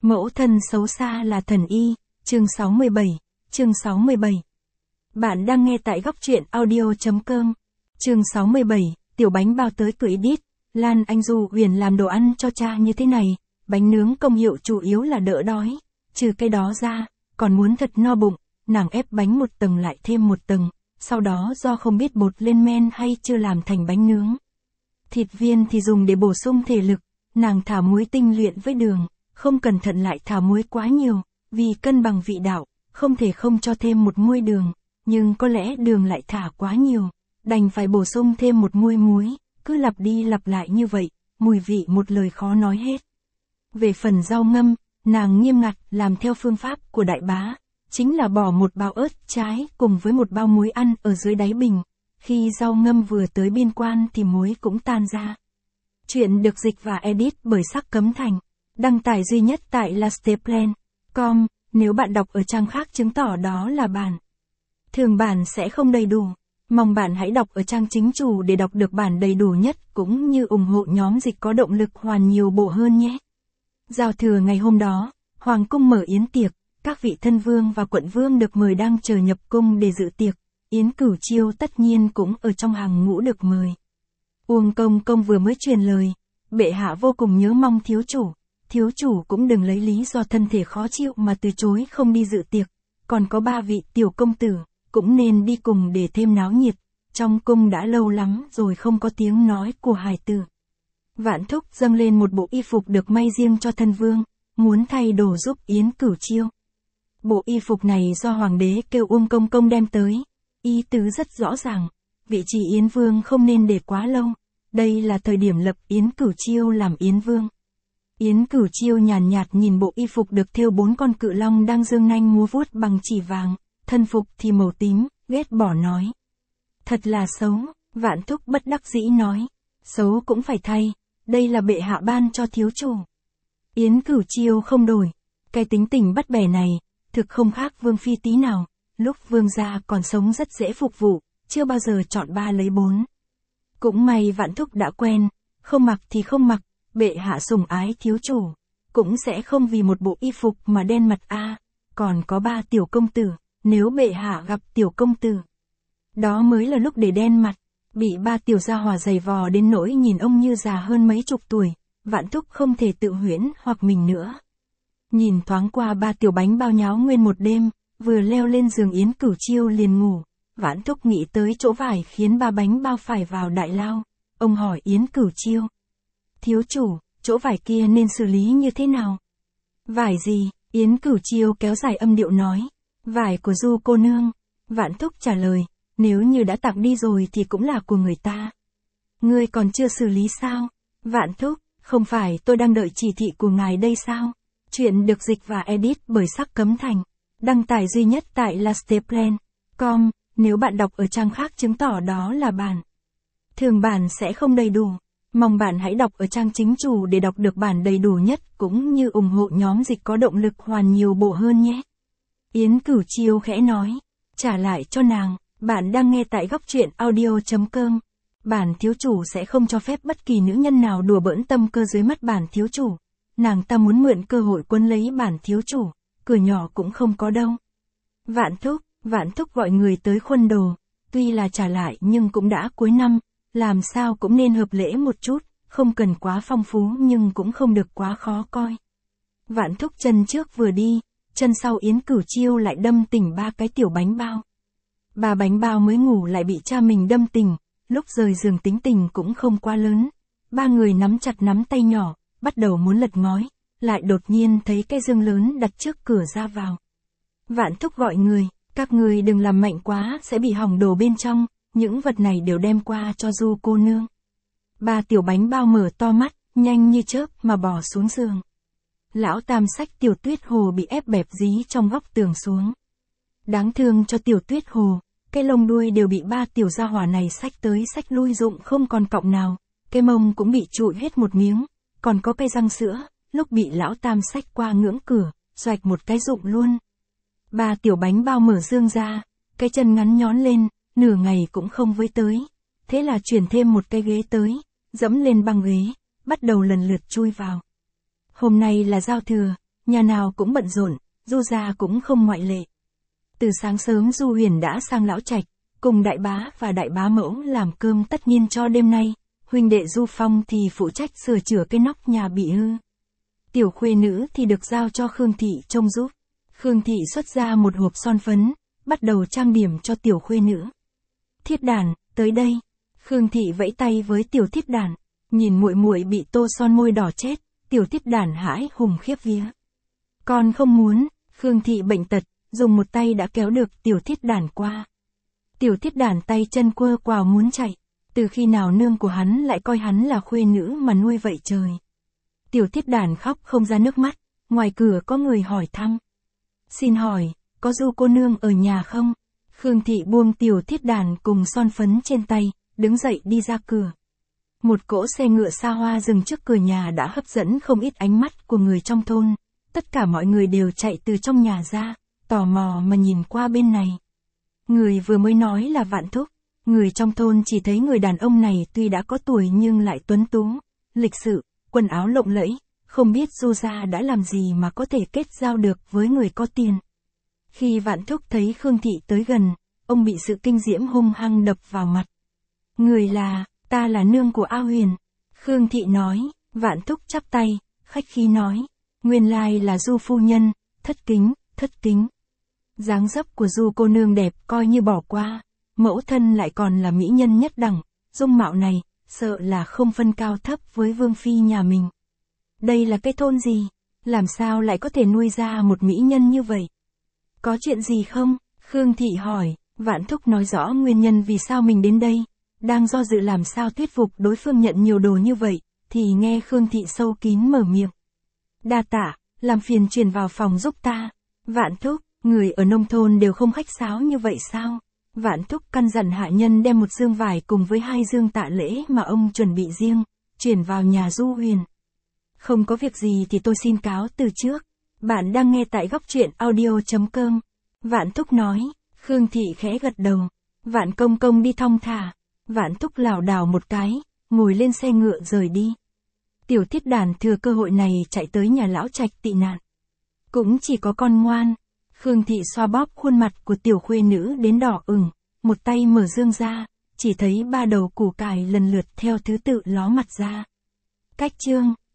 Mẫu thân xấu xa là thần y, chương 67. Bạn đang nghe tại góc truyện audio.com. Chương 67, tiểu bánh bao tới cửa edit. Lan Anh Du Huyền làm đồ ăn cho cha như thế này, bánh nướng công hiệu chủ yếu là đỡ đói, trừ cái đó ra, còn muốn thật no bụng, nàng ép bánh một tầng lại thêm một tầng, sau đó do không biết bột lên men hay chưa làm thành bánh nướng. Thịt viên thì dùng để bổ sung thể lực, nàng thả muối tinh luyện với đường, không cẩn thận lại thả muối quá nhiều, vì cân bằng vị đạo, không thể không cho thêm một muôi đường, nhưng có lẽ đường lại thả quá nhiều, đành phải bổ sung thêm một muôi muối, cứ lặp đi lặp lại như vậy, mùi vị một lời khó nói hết. Về phần rau ngâm, nàng nghiêm ngặt làm theo phương pháp của đại bá, chính là bỏ một bao ớt trái cùng với một bao muối ăn ở dưới đáy bình, khi rau ngâm vừa tới biên quan thì muối cũng tan ra. Chuyện được dịch và edit bởi Sắc Cấm Thành, đăng tải duy nhất tại lasteplan.com, nếu bạn đọc ở trang khác chứng tỏ đó là bản. Thường bản sẽ không đầy đủ, mong bạn hãy đọc ở trang chính chủ để đọc được bản đầy đủ nhất cũng như ủng hộ nhóm dịch có động lực hoàn nhiều bộ hơn nhé. Giao thừa ngày hôm đó, Hoàng cung mở yến tiệc, các vị thân vương và quận vương được mời đang chờ nhập cung để dự tiệc, Yến Cửu Chiêu tất nhiên cũng ở trong hàng ngũ được mời. Uông Công Công vừa mới truyền lời, bệ hạ vô cùng nhớ mong thiếu chủ cũng đừng lấy lý do thân thể khó chịu mà từ chối không đi dự tiệc, còn có 3 vị tiểu công tử, cũng nên đi cùng để thêm náo nhiệt, trong cung đã lâu lắm rồi không có tiếng nói của hài tử. Vạn Thúc dâng lên một bộ y phục được may riêng cho thân vương, muốn thay đồ giúp Yến Cửu Chiêu. Bộ y phục này do hoàng đế kêu Uông Công Công đem tới, ý tứ rất rõ ràng, vị trí Yến Vương không nên để quá lâu, đây là thời điểm lập Yến Cửu Chiêu làm Yến Vương. Yến Cửu Chiêu nhàn nhạt nhìn bộ y phục được thêu 4 con cự long đang dương nanh múa vuốt bằng chỉ vàng, thân phục thì màu tím, ghét bỏ nói. Thật là xấu, Vạn Thúc bất đắc dĩ nói, xấu cũng phải thay, đây là bệ hạ ban cho thiếu chủ. Yến Cửu Chiêu không đổi, cái tính tình bắt bẻ này, thực không khác Vương Phi tí nào, lúc Vương gia còn sống rất dễ phục vụ, chưa bao giờ chọn 3 lấy 4. Cũng may Vạn Thúc đã quen, không mặc thì không mặc, bệ hạ sủng ái thiếu chủ, cũng sẽ không vì một bộ y phục mà đen mặt còn có 3 tiểu công tử, nếu bệ hạ gặp tiểu công tử, đó mới là lúc để đen mặt, bị 3 tiểu gia hỏa giày vò đến nỗi nhìn ông như già hơn mấy chục tuổi, Vạn Thúc không thể tự huyễn hoặc mình nữa. Nhìn thoáng qua 3 tiểu bánh bao nháo nguyên một đêm, vừa leo lên giường Yến Cửu Chiêu liền ngủ, Vạn Thúc nghĩ tới chỗ vải khiến 3 bánh bao phải vào đại lao, ông hỏi Yến Cửu Chiêu. Thiếu chủ, chỗ vải kia nên xử lý như thế nào? Vải gì? Yến Cửu Chiêu kéo dài âm điệu nói. Vải của Du cô nương. Vạn Thúc trả lời, nếu như đã tặng đi rồi thì cũng là của người ta. Ngươi còn chưa xử lý sao? Vạn Thúc, không phải tôi đang đợi chỉ thị của ngài đây sao? Chuyện được dịch và edit bởi Sắc Cấm Thành, đăng tải duy nhất tại lasteplan.com, nếu bạn đọc ở trang khác chứng tỏ đó là bản. Thường bản sẽ không đầy đủ, mong bạn hãy đọc ở trang chính chủ để đọc được bản đầy đủ nhất cũng như ủng hộ nhóm dịch có động lực hoàn nhiều bộ hơn nhé. Yến Cửu Chiêu khẽ nói, trả lại cho nàng, bạn đang nghe tại góc truyện audio.com. Bản thiếu chủ sẽ không cho phép bất kỳ nữ nhân nào đùa bỡn tâm cơ dưới mắt bản thiếu chủ. Nàng ta muốn mượn cơ hội quấn lấy bản thiếu chủ, cửa nhỏ cũng không có đâu. Vạn Thúc gọi người tới khuân đồ, tuy là trả lại nhưng cũng đã cuối năm, làm sao cũng nên hợp lễ một chút, không cần quá phong phú nhưng cũng không được quá khó coi. Vạn Thúc chân trước vừa đi, chân sau Yến Cửu Chiêu lại đâm tỉnh 3 cái tiểu bánh bao. 3 bánh bao mới ngủ lại bị cha mình đâm tỉnh, lúc rời giường tính tình cũng không quá lớn. 3 người nắm chặt nắm tay nhỏ, bắt đầu muốn lật ngói, lại đột nhiên thấy cái giường lớn đặt trước cửa ra vào. Vạn Thúc gọi người, các người đừng làm mạnh quá sẽ bị hỏng đồ bên trong, những vật này đều đem qua cho Du cô nương. 3 tiểu bánh bao mở to mắt, nhanh như chớp mà bò xuống giường. Lão Tam xách Tiểu Tuyết Hồ bị ép bẹp dí trong góc tường xuống. Đáng thương cho Tiểu Tuyết Hồ, cái lông đuôi đều bị 3 tiểu gia hỏa này xách tới xách lui dụng không còn cọng nào, cái mông cũng bị trụi hết một miếng, còn có cái răng sữa, lúc bị Lão Tam xách qua ngưỡng cửa, xoạch một cái rụng luôn. 3 tiểu bánh bao mở dương ra, cái chân ngắn nhón lên, nửa ngày cũng không với tới, thế là chuyển thêm một cái ghế tới, dẫm lên băng ghế, bắt đầu lần lượt chui vào. Hôm nay là giao thừa, nhà nào cũng bận rộn, Du gia cũng không ngoại lệ. Từ sáng sớm Du Huyền đã sang lão trạch, cùng đại bá và đại bá mẫu làm cơm tất niên cho đêm nay, huynh đệ Du Phong thì phụ trách sửa chữa cái nóc nhà bị hư. Tiểu khuê nữ thì được giao cho Khương Thị trông giúp. Khương Thị xuất ra một hộp son phấn, bắt đầu trang điểm cho tiểu khuê nữ. Thiết Đản, tới đây. Khương Thị vẫy tay với tiểu Thiết Đản, nhìn muội muội bị tô son môi đỏ chết, tiểu Thiết Đản hãi hùng khiếp vía. Con không muốn, Khương Thị bệnh tật, dùng một tay đã kéo được tiểu Thiết Đản qua. Tiểu Thiết Đản tay chân quơ quào muốn chạy, từ khi nào nương của hắn lại coi hắn là khuê nữ mà nuôi vậy trời. Tiểu Thiết Đản khóc không ra nước mắt, ngoài cửa có người hỏi thăm. Xin hỏi, có Du cô nương ở nhà không? Khương Thị buông tiểu Thiết Đản cùng son phấn trên tay, đứng dậy đi ra cửa. Một cỗ xe ngựa xa hoa dừng trước cửa nhà đã hấp dẫn không ít ánh mắt của người trong thôn. Tất cả mọi người đều chạy từ trong nhà ra, tò mò mà nhìn qua bên này. Người vừa mới nói là Vạn Thúc. Người trong thôn chỉ thấy người đàn ông này tuy đã có tuổi nhưng lại tuấn tú, lịch sự, quần áo lộng lẫy, không biết Du gia đã làm gì mà có thể kết giao được với người có tiền. Khi Vạn Thúc thấy Khương Thị tới gần, ông bị sự kinh diễm hung hăng đập vào mặt. Người là, ta là nương của A Huyền. Khương Thị nói. Vạn Thúc chắp tay, khách khí nói. Nguyên lai là Du phu nhân, thất kính, thất kính. Dáng dấp của Du cô nương đẹp coi như bỏ qua, mẫu thân lại còn là mỹ nhân nhất đẳng, dung mạo này, sợ là không phân cao thấp với vương phi nhà mình. Đây là cái thôn gì? Làm sao lại có thể nuôi ra một mỹ nhân như vậy? Có chuyện gì không? Khương Thị hỏi. Vạn Thúc nói rõ nguyên nhân vì sao mình đến đây. Đang do dự làm sao thuyết phục đối phương nhận nhiều đồ như vậy, thì nghe Khương Thị sâu kín mở miệng. Đa tạ, làm phiền truyền vào phòng giúp ta. Vạn Thúc, người ở nông thôn đều không khách sáo như vậy sao? Vạn Thúc căn dặn hạ nhân đem một dương vải cùng với 2 dương tạ lễ mà ông chuẩn bị riêng, chuyển vào nhà Du Huyền. Không có việc gì thì tôi xin cáo từ trước. Bạn đang nghe tại góc truyện audio.com. Vạn Thúc nói. Khương Thị khẽ gật đầu. Vạn công công đi thong thả. Vạn Thúc lảo đảo một cái, ngồi lên xe ngựa rời đi. Tiểu Thiết Đản thừa cơ hội này chạy tới nhà lão trạch tị nạn. Cũng chỉ có con ngoan. Khương Thị xoa bóp khuôn mặt của tiểu khuê nữ đến đỏ ửng, một tay mở dương ra, chỉ thấy 3 đầu củ cải lần lượt theo thứ tự ló mặt ra. Cách chương